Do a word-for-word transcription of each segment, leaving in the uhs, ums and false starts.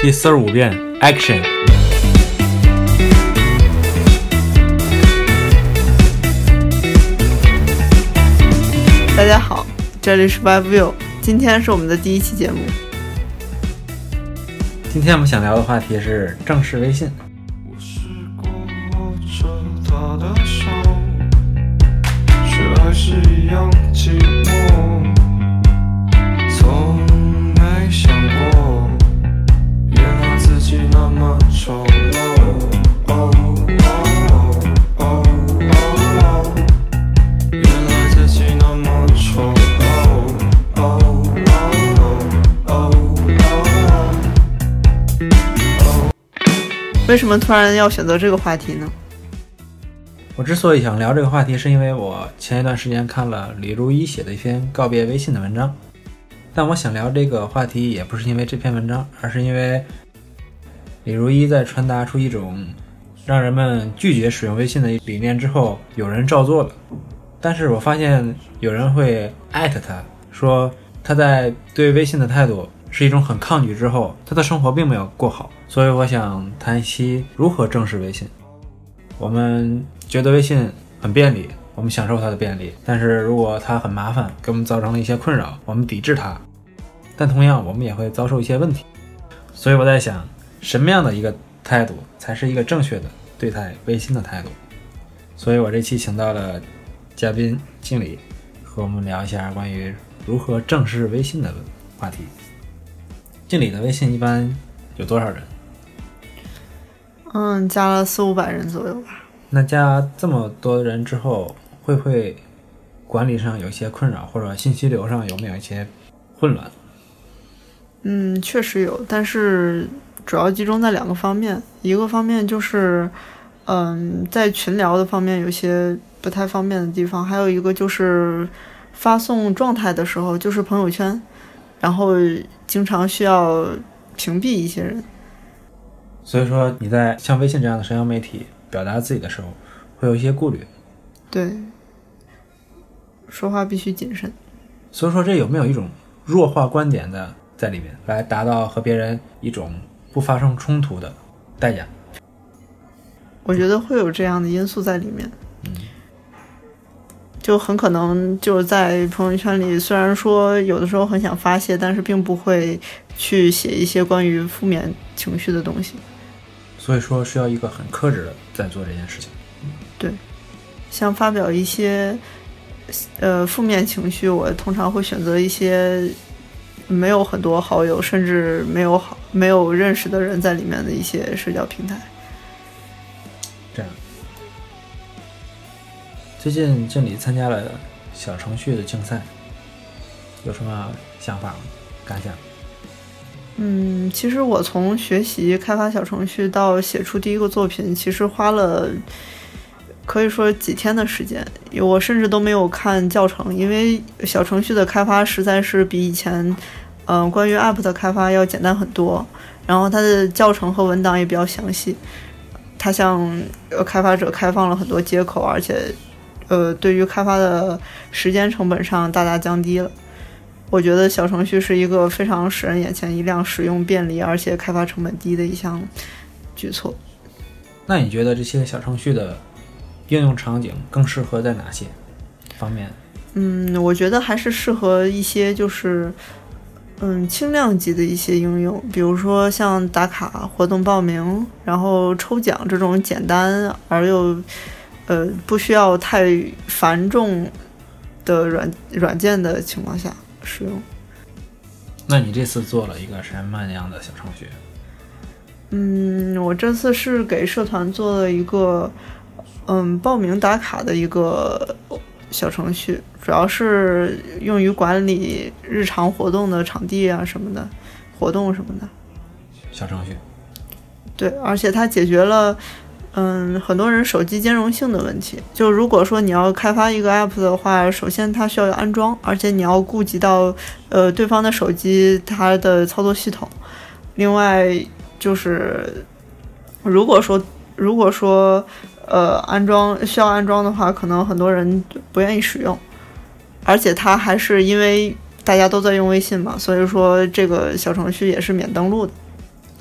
第四十五遍 Action。 大家好，这里是 WebView， 今天是我们的第一期节目。 今天我们想聊的话题是正式微信。 我试过握着他的手，却还是一样寂寞。从没想过，原来自己那么丑陋。哦哦哦哦，原来自己那么丑陋。哦哦哦哦。 为什么突然要选择这个话题呢？ 我之所以想聊这个话题，是因为我前一段时间看了李如一写的一篇告别微信的文章。但我想聊这个话题也不是因为这篇文章，而是因为李如一在传达出一种让人们拒绝使用微信的理念之后，有人照做了。但是我发现有人会艾特他，说他在对微信的态度是一种很抗拒之后，他的生活并没有过好。所以我想谈一期如何正视微信。我们觉得微信很便利，我们享受它的便利，但是如果它很麻烦，给我们造成了一些困扰，我们抵制它，但同样我们也会遭受一些问题。所以我在想，什么样的一个态度才是一个正确的对待微信的态度。所以我这期请到了嘉宾经理，和我们聊一下关于如何正视微信的话题。经理的微信一般有多少人？ 嗯，加了四五百人左右吧。 那加这么多人之后，会不会管理上有一些困扰，或者信息流上有没有一些混乱？ 嗯，确实有，但是主要集中在两个方面。一个方面就是，嗯，在群聊的方面有些不太方便的地方，还有一个就是发送状态的时候，就是朋友圈，然后经常需要屏蔽一些人。 所以说你在像微信这样的社交媒体表达自己的时候，会有一些顾虑。 对，说话必须谨慎。 所以说这有没有一种弱化观点的在里面，来达到和别人一种不发生冲突的代价？ 我觉得会有这样的因素在里面。嗯，就很可能就在朋友圈里，虽然说有的时候很想发泄，但是并不会去写一些关于负面情绪的东西。 所以说需要一个很克制的在做这件事情。 对，像发表一些呃负面情绪，我通常会选择一些没有很多好友，甚至没有好没有认识的人在里面的一些社交平台。 这样，最近经理参加了小程序的竞赛，有什么想法吗？感想？ 嗯，其实我从学习开发小程序到写出第一个作品，其实花了可以说几天的时间。我甚至都没有看教程，因为小程序的开发实在是比以前嗯、呃、关于 App 的开发要简单很多，然后它的教程和文档也比较详细。它向开发者开放了很多接口，而且呃对于开发的时间成本上大大降低了。我觉得小程序是一个非常使人眼前一亮、使用便利而且开发成本低的一项举措。 那你觉得这些小程序的应用场景更适合在哪些方面？ 嗯，我觉得还是适合一些就是嗯轻量级的一些应用，比如说像打卡、活动报名，然后抽奖这种简单而又呃不需要太繁重的软软件的情况下使用。 那你这次做了一个什么样的小程序？ 嗯，我这次是给社团做了一个嗯报名打卡的一个小程序，主要是用于管理日常活动的场地啊什么的，活动什么的小程序。 对，而且它解决了嗯很多人手机兼容性的问题。就如果说你要开发一个 app 的话，首先它需要安装，而且你要顾及到呃对方的手机它的操作系统。另外就是如果说如果说呃安装需要安装的话，可能很多人不愿意使用。而且它还是因为大家都在用微信嘛，所以说这个小程序也是免登录的。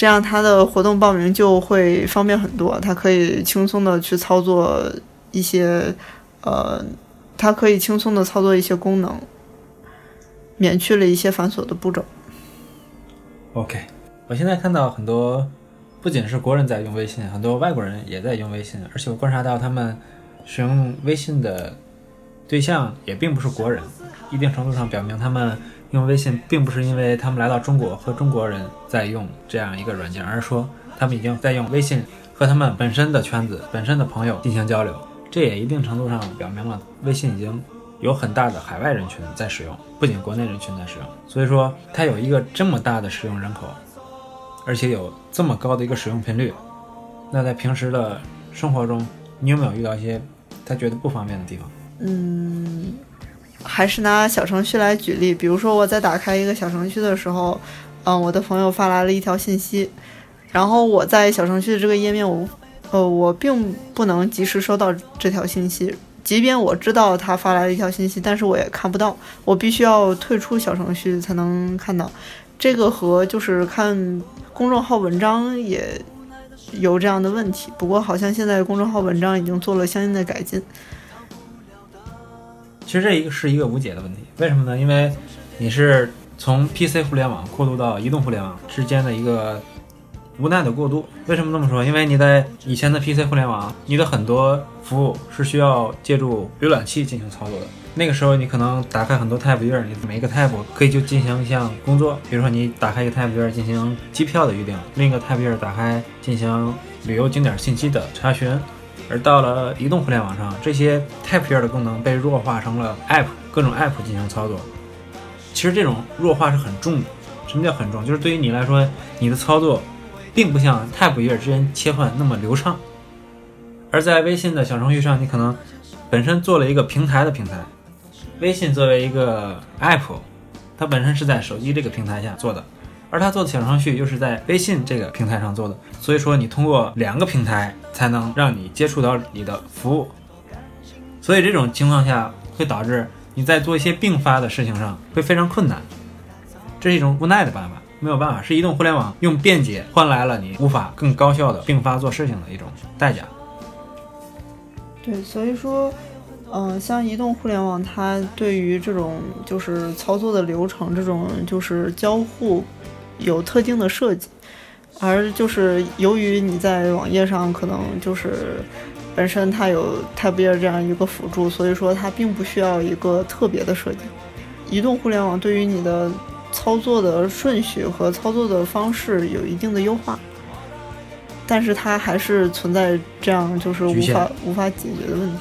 这样他的活动报名就会方便很多，他可以轻松的去操作一些呃，他可以轻松的操作一些功能，免去了一些繁琐的步骤。 OK， 我现在看到很多不仅是国人在用微信，很多外国人也在用微信，而且我观察到他们使用微信的对象也并不是国人，一定程度上表明他们用微信并不是因为他们来到中国和中国人在用这样一个软件，而是说他们已经在用微信和他们本身的圈子本身的朋友进行交流。这也一定程度上表明了微信已经有很大的海外人群在使用，不仅国内人群在使用。所以说它有一个这么大的使用人口，而且有这么高的一个使用频率，那在平时的生活中你有没有遇到一些他觉得不方便的地方？ 嗯，还是拿小程序来举例，比如说我在打开一个小程序的时候，嗯，我的朋友发来了一条信息，然后我在小程序的这个页面我呃，我并不能及时收到这条信息，即便我知道他发来了一条信息，但是我也看不到，我必须要退出小程序才能看到。这个和就是看公众号文章也有这样的问题，不过好像现在公众号文章已经做了相应的改进。 其实这一个是一个无解的问题，为什么呢？因为你是从 P C 互联网过渡到移动互联网之间的一个无奈的过渡。为什么这么说？因为你在以前的 P C 互联网，你的很多服务是需要借助浏览器进行操作的。那个时候你可能打开很多 tab 页，你每一个 tab 可以就进行一项工作，比如说你打开一个 tab 页进行机票的预订，另一个 tab 页打开进行旅游景点信息的查询。而到了移动互联网上，这些 tab 页的功能被弱化成了 app， 各种 app 进行操作。其实这种弱化是很重的。什么叫很重？就是对于你来说，你的操作并不像 tab 页之间切换那么流畅。而在微信的小程序上，你可能本身做了一个平台的平台，微信作为一个 app， 它本身是在手机这个平台下做的，而它做的小程序又是在微信这个平台上做的，所以说你通过两个平台才能让你接触到你的服务。所以这种情况下会导致你在做一些并发的事情上会非常困难，这是一种无奈的办法，没有办法，是移动互联网用便捷换来了你无法更高效的并发做事情的一种代价。 对，所以说嗯、呃，像移动互联网它对于这种就是操作的流程，这种就是交互有特定的设计，而就是由于你在网页上可能就是本身它有 tab 页这样一个辅助，所以说它并不需要一个特别的设计。移动互联网对于你的操作的顺序和操作的方式有一定的优化，但是它还是存在这样就是无法无法解决的问题。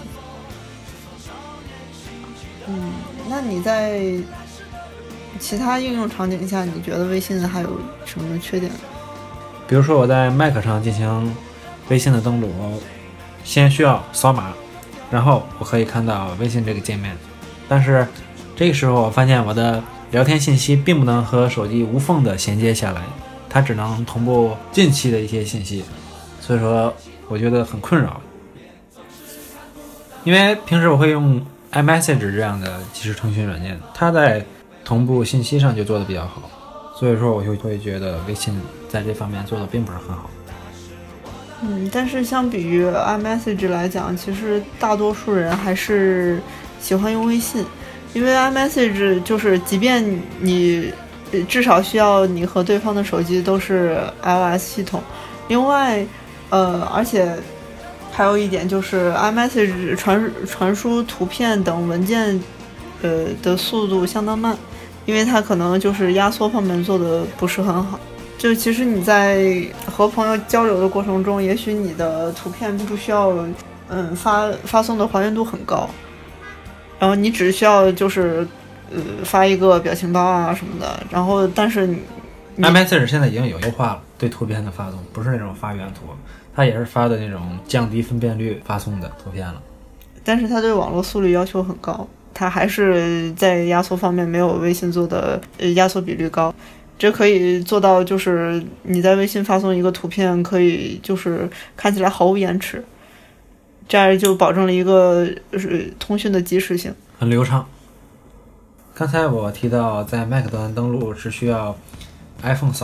嗯，那你在其他应用场景下，你觉得微信还有什么缺点？ 比如说我在 Mac 上进行微信的登录，我先需要扫码，然后我可以看到微信这个界面，但是这个时候我发现我的聊天信息并不能和手机无缝的衔接下来，它只能同步近期的一些信息，所以说我觉得很困扰。因为平时我会用 iMessage 这样的即时通讯软件，它在同步信息上就做得比较好，所以说我就会觉得微信在这方面做得并不是很好。 嗯，但是相比于 iMessage 来讲，其实大多数人还是喜欢用微信，因为 iMessage 就是即便你至少需要你和对方的手机都是 iOS 系统，另外呃，而且还有一点就是 iMessage 传传输图片等文件呃的速度相当慢，因为它可能就是压缩方面做的不是很好。就其实你在和朋友交流的过程中，也许你的图片不需要嗯发发送的还原度很高，然后你只需要就是呃发一个表情包啊什么的，然后但是你 iMessage 现在已经有优化了，对图片的发送不是那种发原图，它也是发的那种降低分辨率发送的图片了， 但是它对网络速率要求很高，它还是在压缩方面没有微信做的呃压缩比率高。这可以做到就是你在微信发送一个图片可以就是看起来毫无延迟，这样就保证了一个通讯的及时性， 很流畅。刚才我提到在 Mac 端登录是需要 iPhone 扫码，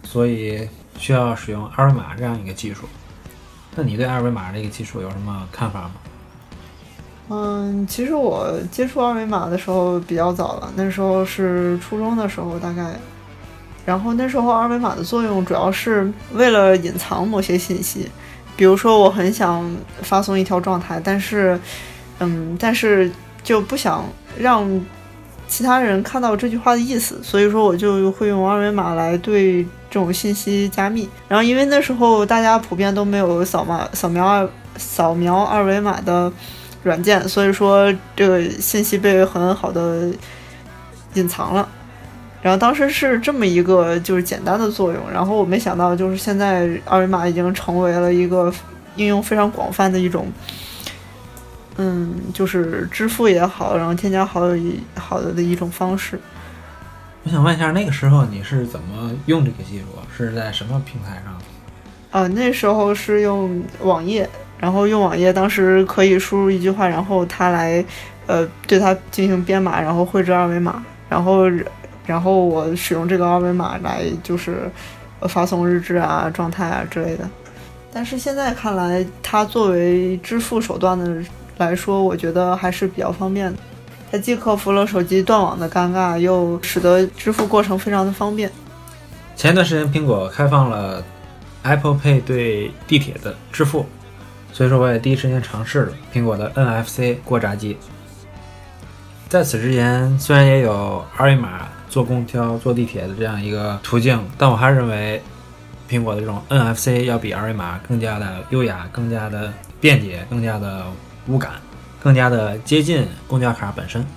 所以需要使用二维码这样一个技术。那你对二维码这个技术有什么看法吗？ 嗯，其实我接触二维码的时候比较早了，那时候是初中的时候大概。然后那时候二维码的作用主要是为了隐藏某些信息，比如说我很想发送一条状态，但是，嗯，但是就不想让其他人看到这句话的意思，所以说我就会用二维码来对这种信息加密。然后因为那时候大家普遍都没有扫码扫描二扫描二维码的软件，所以说这个信息被很好的隐藏了。然后当时是这么一个就是简单的作用，然后我没想到就是现在二维码已经成为了一个应用非常广泛的一种，嗯，就是支付也好，然后添加好友好的的一种方式。 我想问一下，那个时候你是怎么用这个技术？是在什么平台上？ 啊，那时候是用网页，然后用网页当时可以输入一句话，然后它来，呃，对它进行编码，然后绘制二维码，然后。然后我使用这个二维码来就是发送日志啊、状态啊之类的。但是现在看来，它作为支付手段的来说，我觉得还是比较方便的。它既克服了手机断网的尴尬，又使得支付过程非常的方便。 前一段时间苹果开放了 Apple Pay 对地铁的支付，所以说我也第一时间尝试了苹果的 N F C 过闸机。在此之前，虽然也有二维码坐公交、坐地铁的这样一个途径，但我还是认为苹果的这种 N F C 要比二维码更加的优雅、更加的便捷、更加的无感、更加的接近公交卡本身。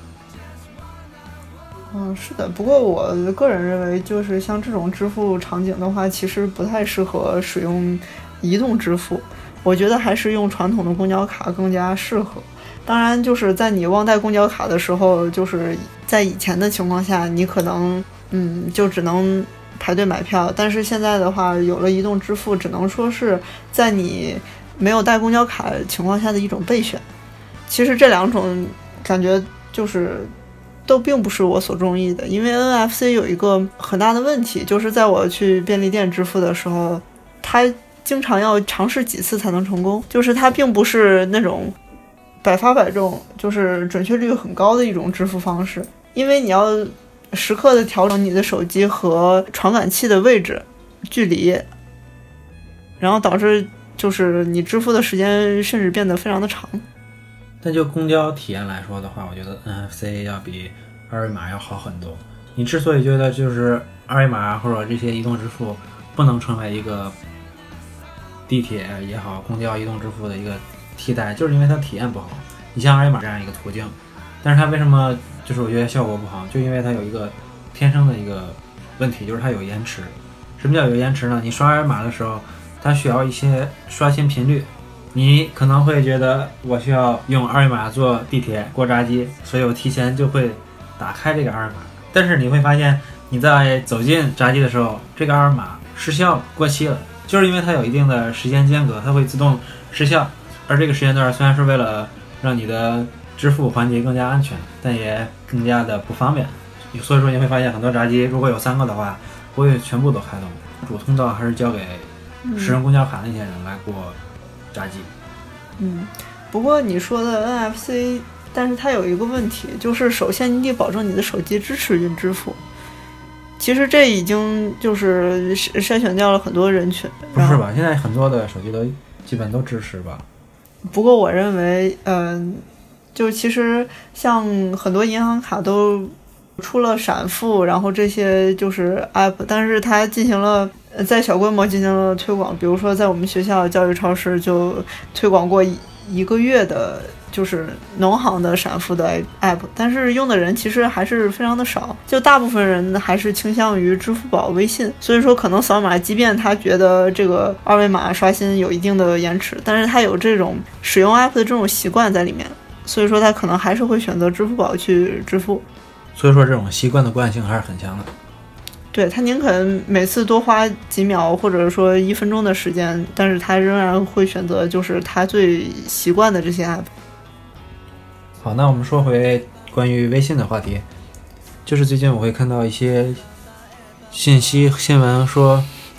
嗯，是的。不过我个人认为，就是像这种支付场景的话，其实不太适合使用移动支付。我觉得还是用传统的公交卡更加适合。当然，就是在你忘带公交卡的时候，就是在以前的情况下，你可能嗯就只能排队买票。但是现在的话，有了移动支付，只能说是在你没有带公交卡情况下的一种备选。其实这两种感觉就是都并不是我所中意的，因为 N F C 有一个很大的问题，就是在我去便利店支付的时候，它经常要尝试几次才能成功，就是它并不是那种百发百中，就是准确率很高的一种支付方式，因为你要时刻的调整你的手机和传感器的位置、距离，然后导致就是你支付的时间甚至变得非常的长。 但就公交体验来说的话，我觉得 N F C 要比二维码要好很多。你之所以觉得就是二维码或者这些移动支付不能成为一个地铁也好、公交移动支付的一个替代，就是因为它体验不好。你像二维码这样一个途径，但是它为什么就是我觉得效果不好，就因为它有一个天生的一个问题，就是它有延迟。什么叫有延迟呢？你刷二维码的时候，它需要一些刷新频率。你可能会觉得我需要用二维码坐地铁过闸机，所以我提前就会打开这个二维码。但是你会发现你在走进闸机的时候，这个二维码失效了，过期了，就是因为它有一定的时间间隔，它会自动失效。而这个时间段虽然是为了让你的支付环节更加安全，但也更加的不方便。所以说你会发现很多闸机如果有三个的话，不会全部都开动，主通道还是交给使用公交卡那些人来过闸机。 嗯，不过你说的 N F C， 但是它有一个问题，就是首先你得保证你的手机支持云支付。其实这已经就是筛选掉了很多人群。 不是吧？现在很多的手机都基本都支持吧？ 不过我认为，嗯、呃，就其实像很多银行卡都出了闪付，然后这些就是 app， 但是它进行了在小规模进行了推广，比如说在我们学校教育超市就推广过一一个月的就是农行的闪付的 app， 但是用的人其实还是非常的少，就大部分人还是倾向于支付宝、微信，所以说可能扫码，即便他觉得这个二维码刷新有一定的延迟，但是他有这种使用 app 的这种习惯在里面，所以说他可能还是会选择支付宝去支付。 所以说这种习惯的惯性还是很强的。 对，他宁肯每次多花几秒或者说一分钟的时间，但是他仍然会选择就是他最习惯的这些 app。 好，那我们说回关于微信的话题，就是最近我会看到一些信息新闻说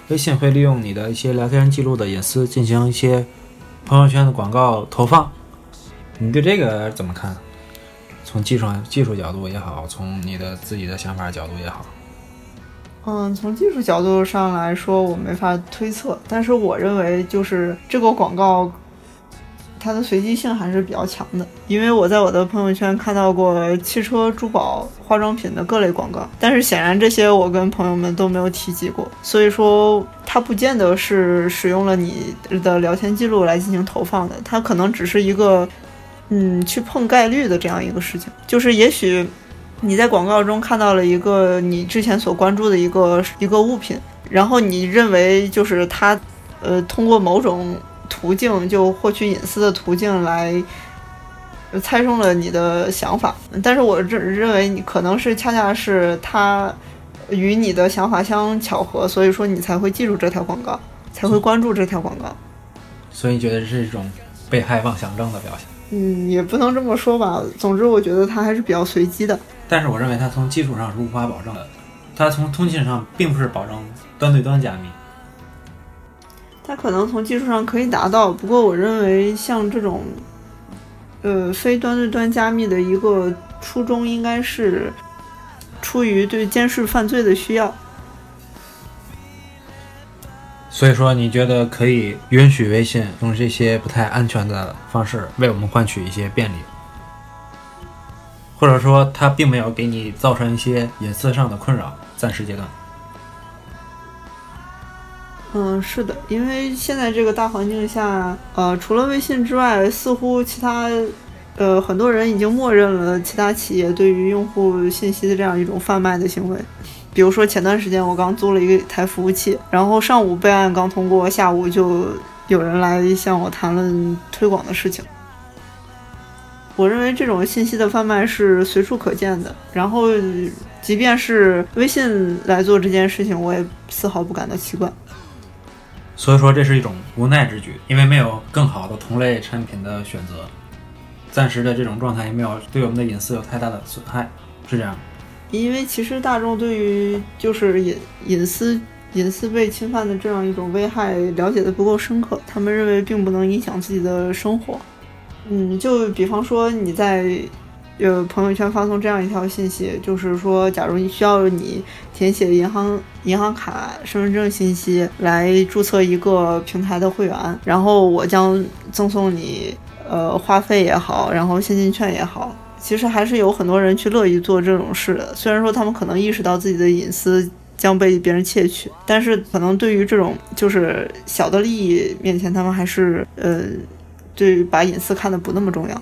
微信会利用你的一些聊天记录的隐私进行一些朋友圈的广告投放，你对这个怎么看？从技术技术角度也好，从你的自己的想法角度也好。 嗯，从技术角度上来说，我没法推测，但是我认为就是这个广告，它的随机性还是比较强的。因为我在我的朋友圈看到过汽车、珠宝、化妆品的各类广告，但是显然这些我跟朋友们都没有提及过，所以说它不见得是使用了你的聊天记录来进行投放的，它可能只是一个嗯去碰概率的这样一个事情，就是也许你在广告中看到了一个你之前所关注的一个一个物品，然后你认为就是它呃通过某种途径就获取隐私的途径来猜中了你的想法，但是我认为你可能是恰恰是它与你的想法相巧合，所以说你才会记住这条广告，才会关注这条广告。 所以你觉得这是一种被害妄想症的表现？ 嗯，也不能这么说吧，总之我觉得它还是比较随机的。 但是我认为它从技术上是无法保证的，它从通信上并不是保证端对端加密。 它可能从技术上可以达到，不过我认为像这种呃非端对端加密的一个初衷应该是出于对监视犯罪的需要。 所以说你觉得可以允许微信用这些不太安全的方式为我们换取一些便利，或者说它并没有给你造成一些隐私上的困扰，暂时阶段。 嗯，是的，因为现在这个大环境下，呃，除了微信之外，似乎其他，呃，很多人已经默认了其他企业对于用户信息的这样一种贩卖的行为。比如说前段时间我刚租了一台服务器，然后上午备案刚通过，下午就有人来向我谈论推广的事情。我认为这种信息的贩卖是随处可见的，然后即便是微信来做这件事情，我也丝毫不感到奇怪。 所以说这是一种无奈之举，因为没有更好的同类产品的选择，暂时的这种状态也没有对我们的隐私有太大的损害，是这样。 因为其实大众对于就是隐隐私隐私被侵犯的这样一种危害了解的不够深刻，他们认为并不能影响自己的生活。嗯，就比方说你在呃朋友圈发送这样一条信息，就是说假如你需要你填写银行银行卡、身份证信息来注册一个平台的会员，然后我将赠送你呃话费也好，然后现金券也好，其实还是有很多人去乐意做这种事的。虽然说他们可能意识到自己的隐私将被别人窃取，但是可能对于这种就是小的利益面前，他们还是呃对把隐私看得不那么重要。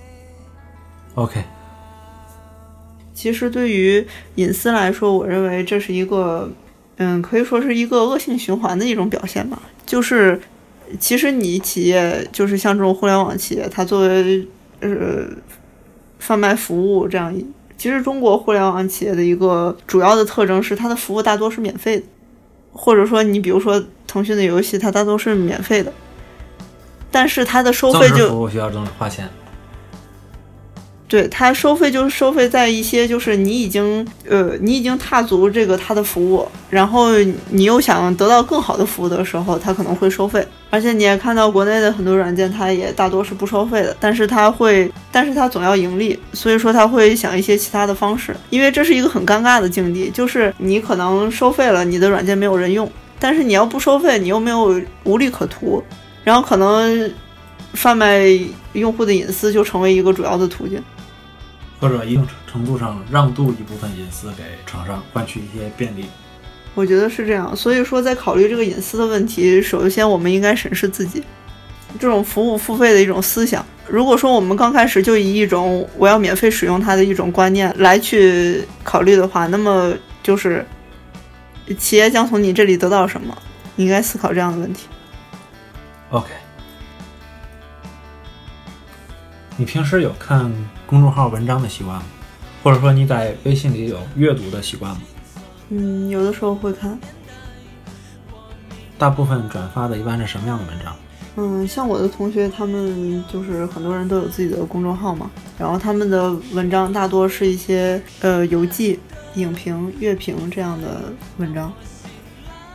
OK， 其实对于隐私来说，我认为这是一个嗯可以说是一个恶性循环的一种表现吧。就是其实你企业就是像这种互联网企业，它作为呃贩卖服务这样，其实中国互联网企业的一个主要的特征是它的服务大多是免费的，或者说你比如说腾讯的游戏它大多是免费的，但是它的收费就增值服务需要增花钱。 对，它收费就是收费在一些就是你已经呃你已经踏足这个它的服务，然后你又想得到更好的服务的时候，它可能会收费。而且你也看到国内的很多软件它也大多是不收费的，但是它会但是它总要盈利，所以说它会想一些其他的方式。因为这是一个很尴尬的境地，就是你可能收费了，你的软件没有人用，但是你要不收费你又没有无利可图，然后可能贩卖用户的隐私就成为一个主要的途径， 或者一定程度上让渡一部分隐私给厂商，换取一些便利。 我觉得是这样。所以说在考虑这个隐私的问题，首先我们应该审视自己这种服务付费的一种思想。如果说我们刚开始就以一种我要免费使用它的一种观念来去考虑的话，那么就是企业将从你这里得到什么，你应该思考这样的问题。 OK， 你平时有看公众号文章的习惯吗？或者说你在微信里有阅读的习惯吗？ 嗯，有的时候会看。 大部分转发的一般是什么样的文章？ 嗯，像我的同学他们就是很多人都有自己的公众号嘛，然后他们的文章大多是一些呃游记、影评、乐评这样的文章，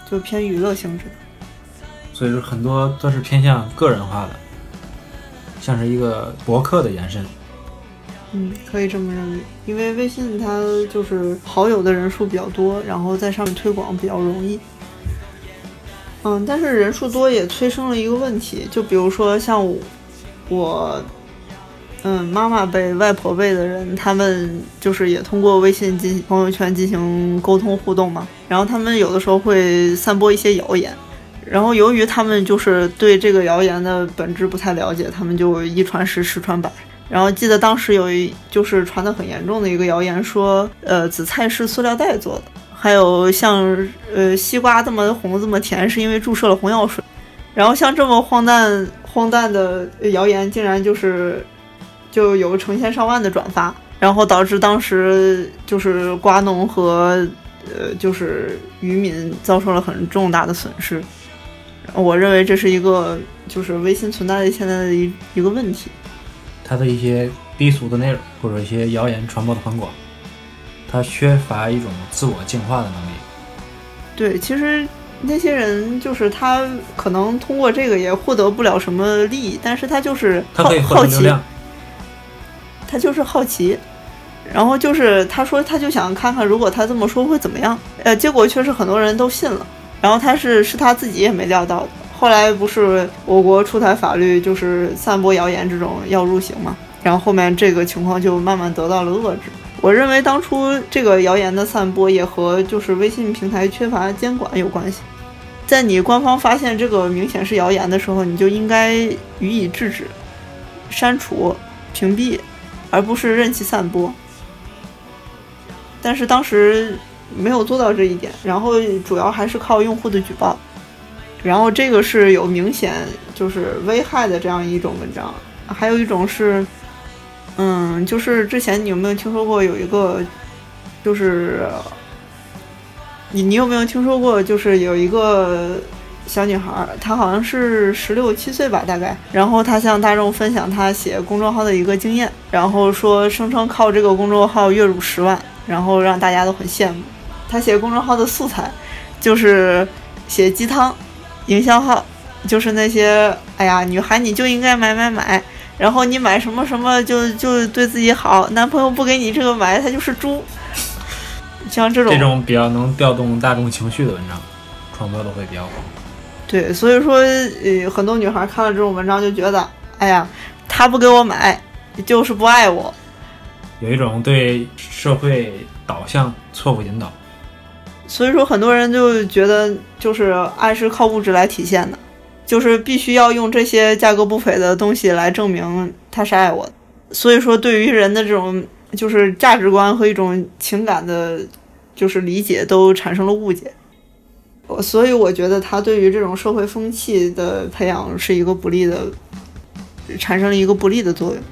就偏娱乐性质的。 所以说很多都是偏向个人化的，像是一个博客的延伸。 嗯，可以这么认为，因为微信它就是好友的人数比较多，然后在上面推广比较容易。嗯，但是人数多也催生了一个问题，就比如说像我，我嗯，妈妈辈、外婆辈的人，他们就是也通过微信进行朋友圈进行沟通互动嘛，然后他们有的时候会散播一些谣言，然后由于他们就是对这个谣言的本质不太了解，他们就一传十，十传百。然后记得当时有一就是传得很严重的一个谣言说，呃，紫菜是塑料袋做的，还有像呃西瓜这么红这么甜是因为注射了红药水。然后像这么荒诞荒诞的谣言竟然就是就有成千上万的转发，然后导致当时就是瓜农和呃就是渔民遭受了很重大的损失。我认为这是一个就是微信存在的现在的一一个问题。 它的一些低俗的内容或者一些谣言传播的很广，它缺乏一种自我净化的能力。 对，其实那些人就是他可能通过这个也获得不了什么利益，但是他就是他可以获得流量， 他就是好奇，然后就是他说他就想看看如果他这么说会怎么样，呃，结果确实很多人都信了，然后他是是他自己也没料到的。后来不是我国出台法律，就是散播谣言这种要入刑嘛，然后后面这个情况就慢慢得到了遏制。我认为当初这个谣言的散播也和就是微信平台缺乏监管有关系，在你官方发现这个明显是谣言的时候，你就应该予以制止、删除、屏蔽，而不是任其散播。但是当时没有做到这一点，然后主要还是靠用户的举报，然后这个是有明显就是危害的这样一种文章。还有一种是嗯，就是之前你有没有听说过有一个就是你你有没有听说过就是有一个小女孩，她好像是十六七岁吧大概，然后她向大众分享她写公众号的一个经验，然后说声称靠这个公众号月入十万，然后让大家都很羡慕。她写公众号的素材就是写鸡汤营销号，就是那些哎呀女孩你就应该买买买，然后你买什么什么就就对自己好，男朋友不给你这个买他就是猪，像这种这种比较能调动大众情绪的文章传播的会比较广。 对，所以说呃很多女孩看了这种文章就觉得哎呀他不给我买就是不爱我， 有一种对社会导向错误引导。 所以说很多人就觉得就是爱是靠物质来体现的，就是必须要用这些价格不菲的东西来证明他是爱我的。所以说对于人的这种就是价值观和一种情感的就是理解都产生了误解，所以我觉得他对于这种社会风气的培养是一个不利的，产生了一个不利的作用。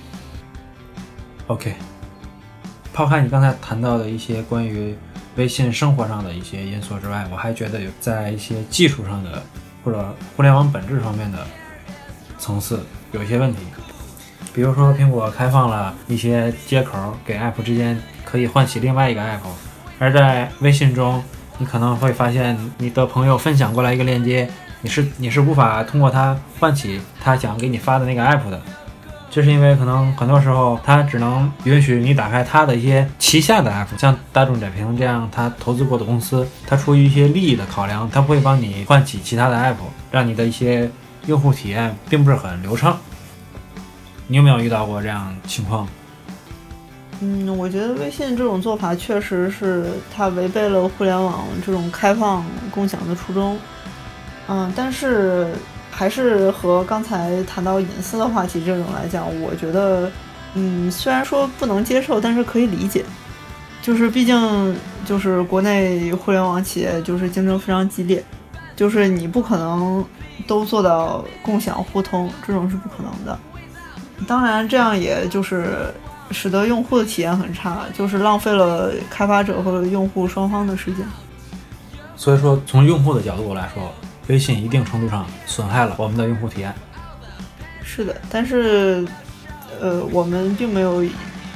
OK， 抛开你刚才谈到的一些关于微信生活上的一些因素之外，我还觉得有在一些技术上的或者互联网本质方面的层次有一些问题。比如说苹果开放了一些接口给 app 之间可以唤起另外一个 app， 而在微信中你可能会发现你的朋友分享过来一个链接，你是你是无法通过它唤起他想给你发的那个 app 的。这是因为可能很多时候它只能允许你打开它的一些旗下的 app， 像大众点评这样它投资过的公司，它出于一些利益的考量，它不会帮你唤起其他的 app， 让你的一些用户体验并不是很流畅。你有没有遇到过这样情况？ 嗯，我觉得微信这种做法确实是它违背了互联网这种开放共享的初衷。嗯，但是还是和刚才谈到隐私的话题这种来讲，我觉得嗯，虽然说不能接受，但是可以理解。就是毕竟就是国内互联网企业就是竞争非常激烈，就是你不可能都做到共享互通，这种是不可能的。当然这样也就是使得用户的体验很差，就是浪费了开发者和用户双方的时间。 所以说从用户的角度来说，微信一定程度上损害了我们的用户体验。 是的，但是呃，我们并没有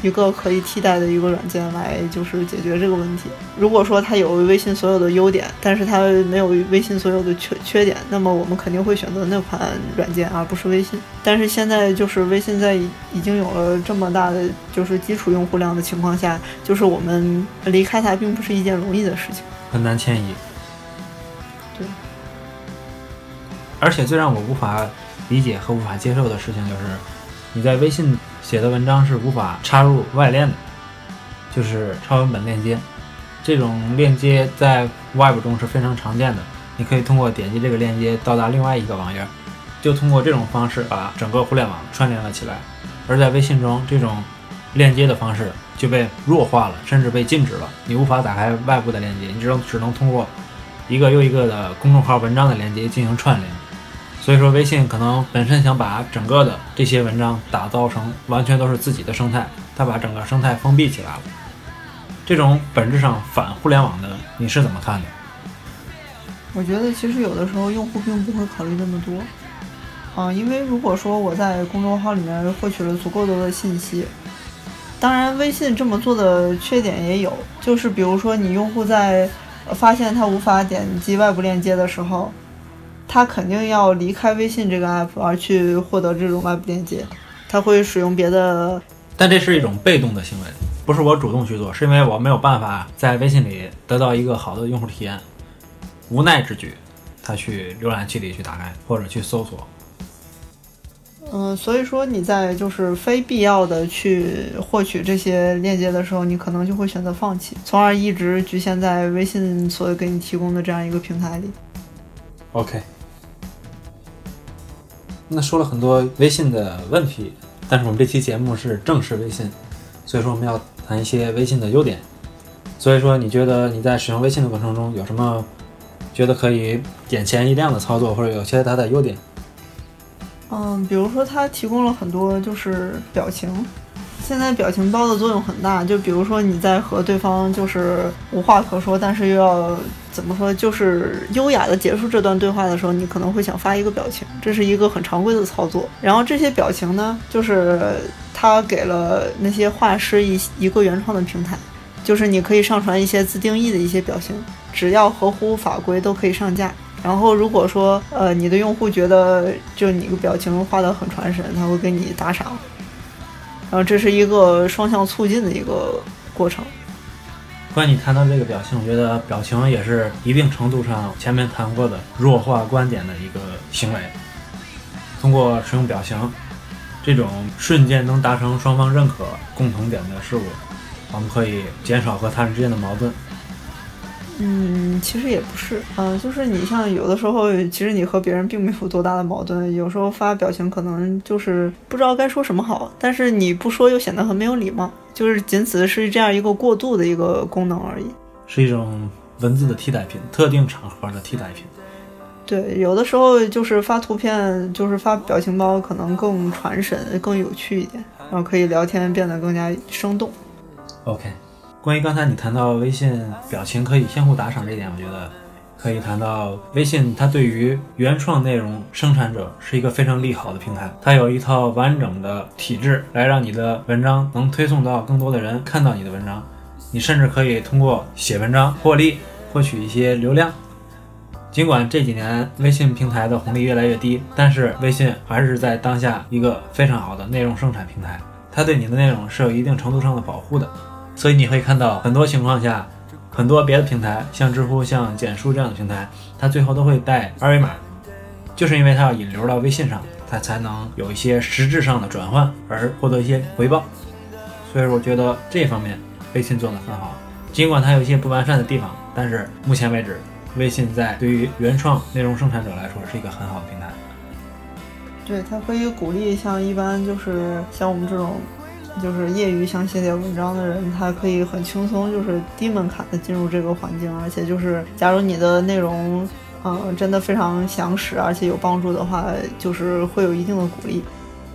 一个可以替代的一个软件来就是解决这个问题。如果说它有微信所有的优点，但是它没有微信所有的缺缺点，那么我们肯定会选择那款软件而不是微信。但是现在就是微信在已经有了这么大的就是基础用户量的情况下，就是我们离开它并不是一件容易的事情， 很难迁移。 对， 而且最让我无法理解和无法接受的事情就是你在微信写的文章是无法插入外链的，就是超文本链接。这种链接在 Web 中是非常常见的，你可以通过点击这个链接到达另外一个网页，就通过这种方式把整个互联网串联了起来。而在微信中，这种链接的方式就被弱化了，甚至被禁止了，你无法打开外部的链接，你只能只能通过一个又一个的公众号文章的链接进行串联。所以说微信可能本身想把整个的这些文章打造成完全都是自己的生态，它把整个生态封闭起来了。这种本质上反互联网的你是怎么看的？ 我觉得其实有的时候用户并不会考虑这么多啊，因为如果说我在公众号里面获取了足够多的信息，当然微信这么做的缺点也有，就是比如说你用户在发现他无法点击外部链接的时候，他肯定要离开微信这个 app 而去获得这种外部链接，他会使用别的。 但这是一种被动的行为，不是我主动去做，是因为我没有办法在微信里得到一个好的用户体验，无奈之举，他去浏览器里去打开或者去搜索。 嗯，所以说你在就是非必要的去获取这些链接的时候，你可能就会选择放弃，从而一直局限在微信所给你提供的这样一个平台里。 OK， 那说了很多微信的问题，但是我们这期节目是正式微信，所以说我们要谈一些微信的优点。所以说你觉得你在使用微信的过程中有什么觉得可以眼前一亮的操作，或者有些它的优点？ 嗯，比如说它提供了很多就是表情，现在表情包的作用很大，就比如说你在和对方就是无话可说，但是又要怎么说，就是优雅的结束这段对话的时候，你可能会想发一个表情，这是一个很常规的操作。然后这些表情呢，就是它给了那些画师一一个原创的平台，就是你可以上传一些自定义的一些表情，只要合乎法规都可以上架。然后如果说呃你的用户觉得就你个表情画得很传神，他会给你打赏，然后这是一个双向促进的一个过程。 关于你谈到这个表情，我觉得表情也是一定程度上前面谈过的弱化观点的一个行为。通过使用表情这种瞬间能达成双方认可共同点的事物，我们可以减少和他人之间的矛盾。 嗯，其实也不是，嗯、呃，就是你像有的时候，其实你和别人并没有多大的矛盾，有时候发表情可能就是不知道该说什么好，但是你不说又显得很没有礼貌，就是仅此是这样一个过渡的一个功能而已， 是一种文字的替代品，特定场合的替代品。 对，有的时候就是发图片，就是发表情包可能更传神，更有趣一点，然后可以聊天变得更加生动。 OK，关于刚才你谈到微信表情可以相互打赏这一点，我觉得可以谈到微信它对于原创内容生产者是一个非常利好的平台，它有一套完整的体制来让你的文章能推送到更多的人看到你的文章，你甚至可以通过写文章获利，获取一些流量。尽管这几年微信平台的红利越来越低，但是微信还是在当下一个非常好的内容生产平台，它对你的内容是有一定程度上的保护的。所以你会看到很多情况下，很多别的平台像知乎像简书这样的平台，它最后都会带二维码，就是因为它要引流到微信上，它才能有一些实质上的转换而获得一些回报。所以我觉得这方面微信做得很好，尽管它有一些不完善的地方，但是目前为止微信在对于原创内容生产者来说是一个很好的平台。 对，它可以鼓励像一般就是像我们这种就是业余想写点文章的人，他可以很轻松就是低门槛的进入这个环境，而且就是假如你的内容嗯、呃、真的非常详实而且有帮助的话，就是会有一定的鼓励。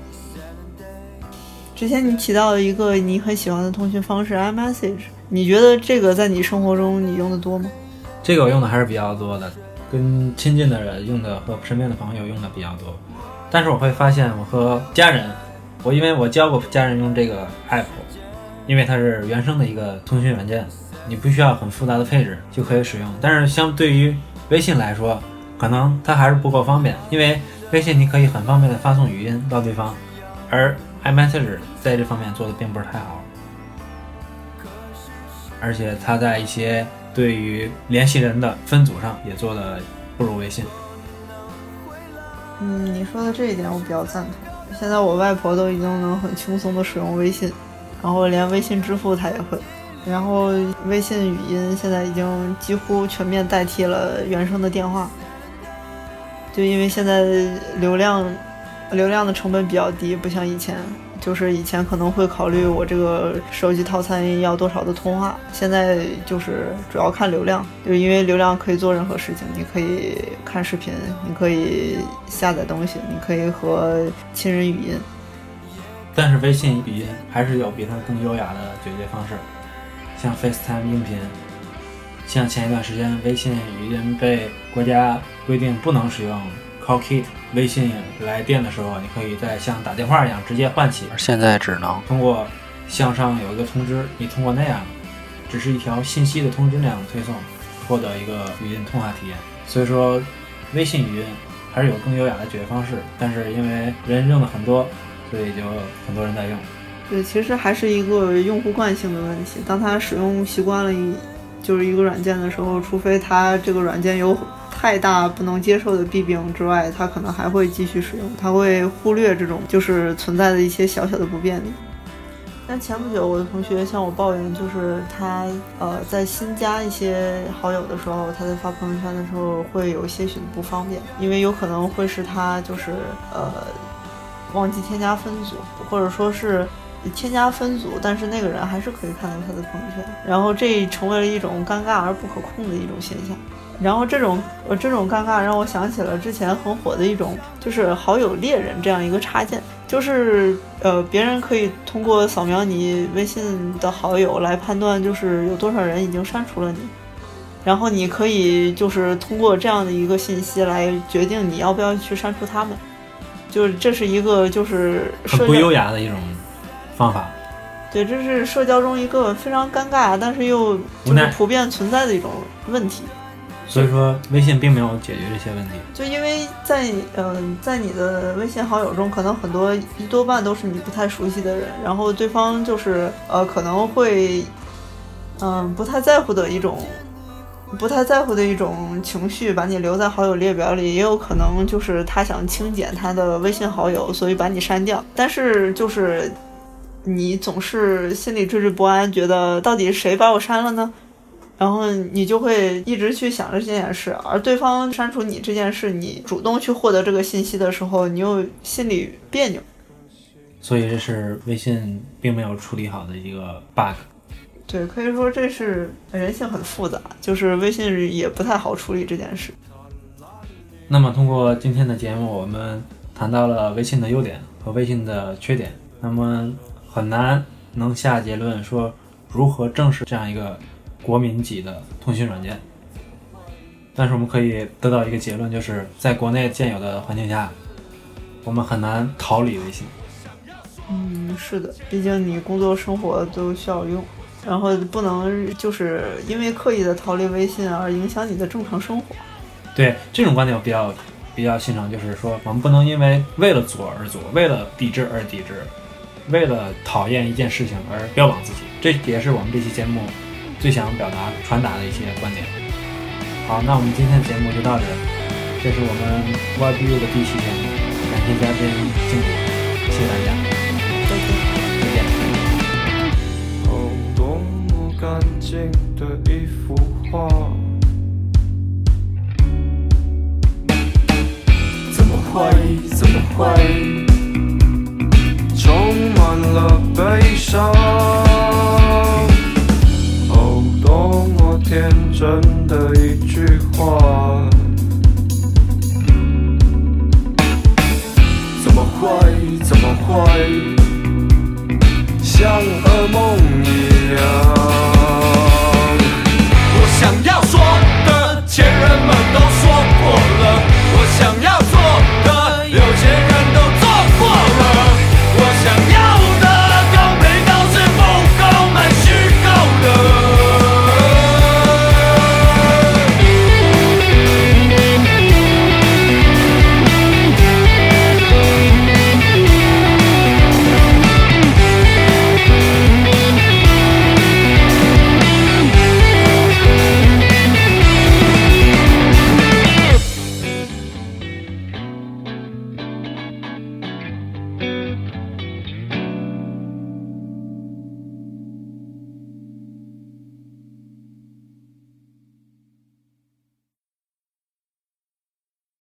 之前你提到一个你很喜欢的通讯方式 iMessage， 你觉得这个在你生活中你用的多吗？ 这个我用的还是比较多的，跟亲近的人用的和身边的朋友用的比较多，但是我会发现我和家人，我因为我教过家人用这个 app， 因为它是原生的一个通讯软件，你不需要很复杂的配置就可以使用。但是相对于微信来说，可能它还是不够方便，因为微信你可以很方便的发送语音到对方，而 iMessage 在这方面做的并不是太好，而且它在一些对于联系人的分组上也做的不如微信。 嗯，你说的这一点我比较赞同。现在我外婆都已经能很轻松的使用微信，然后连微信支付她也会，然后微信语音现在已经几乎全面代替了原生的电话，就因为现在流量流量的成本比较低，不像以前，就是以前可能会考虑我这个手机套餐要多少的通话，现在就是主要看流量，就是因为流量可以做任何事情，你可以看视频，你可以下载东西，你可以和亲人语音。 但是微信语音还是有比它更优雅的解决方式，像 FaceTime 音频，像前一段时间微信语音被国家规定不能使用 Call Kit， 微信来电的时候，你可以在像打电话一样直接唤起，而现在只能通过向上有一个通知，你通过那样只是一条信息的通知那样推送，获得一个语音通话体验。所以说微信语音还是有更优雅的解决方式，但是因为人用的很多，所以就很多人在用。 对，其实还是一个用户惯性的问题。当他使用习惯了一就是一个软件的时候，除非他这个软件有太大不能接受的弊病之外，他可能还会继续使用，他会忽略这种就是存在的一些小小的不便利。但前不久我的同学向我抱怨，就是他呃在新加一些好友的时候，他在发朋友圈的时候会有些许的不方便，因为有可能会是他就是呃忘记添加分组，或者说是添加分组，但是那个人还是可以看到他的朋友圈，然后这成为了一种尴尬而不可控的一种现象。然后这种呃这种尴尬让我想起了之前很火的一种就是好友猎人这样一个插件，就是呃别人可以通过扫描你微信的好友来判断就是有多少人已经删除了你，然后你可以就是通过这样的一个信息来决定你要不要去删除他们，就是这是一个就是很不优雅的一种方法。 对，这是社交中一个非常尴尬但是又就是普遍存在的一种问题。 所以说微信并没有解决这些问题， 就因为在嗯、呃、在你的微信好友中，可能很多一多半都是你不太熟悉的人，然后对方就是呃可能会嗯、呃、不太在乎的一种不太在乎的一种情绪把你留在好友列表里，也有可能就是他想清减他的微信好友，所以把你删掉，但是就是你总是心里惴惴不安，觉得到底谁把我删了呢？然后你就会一直去想着这件事，而对方删除你这件事，你主动去获得这个信息的时候，你又心里别扭。 所以这是微信并没有处理好的一个 bug。 对，可以说这是人性很复杂，就是微信也不太好处理这件事。 那么通过今天的节目，我们谈到了微信的优点和微信的缺点，那么很难能下结论说如何正视这样一个国民级的通讯软件，但是我们可以得到一个结论，就是在国内现有的环境下，我们很难逃离微信。 嗯，是的，毕竟你工作生活都需要用，然后不能就是因为刻意的逃离微信而影响你的正常生活。 对，这种观点我比较比较欣赏，就是说我们不能因为为了左而左，为了抵制而抵制，为了讨厌一件事情而标榜自己，这也是我们这期节目最想表达传达的一些观点。好，那我们今天的节目就到这儿，这是我们 Y B U 的第一期节目，感谢嘉宾经理，谢谢大家， 再见。 再见。 哦，多么干净的一幅画，怎么会，怎么会充满了悲伤？哦，多么天真的一句话，怎么会，怎么会像噩梦一样？我想要说的，前人们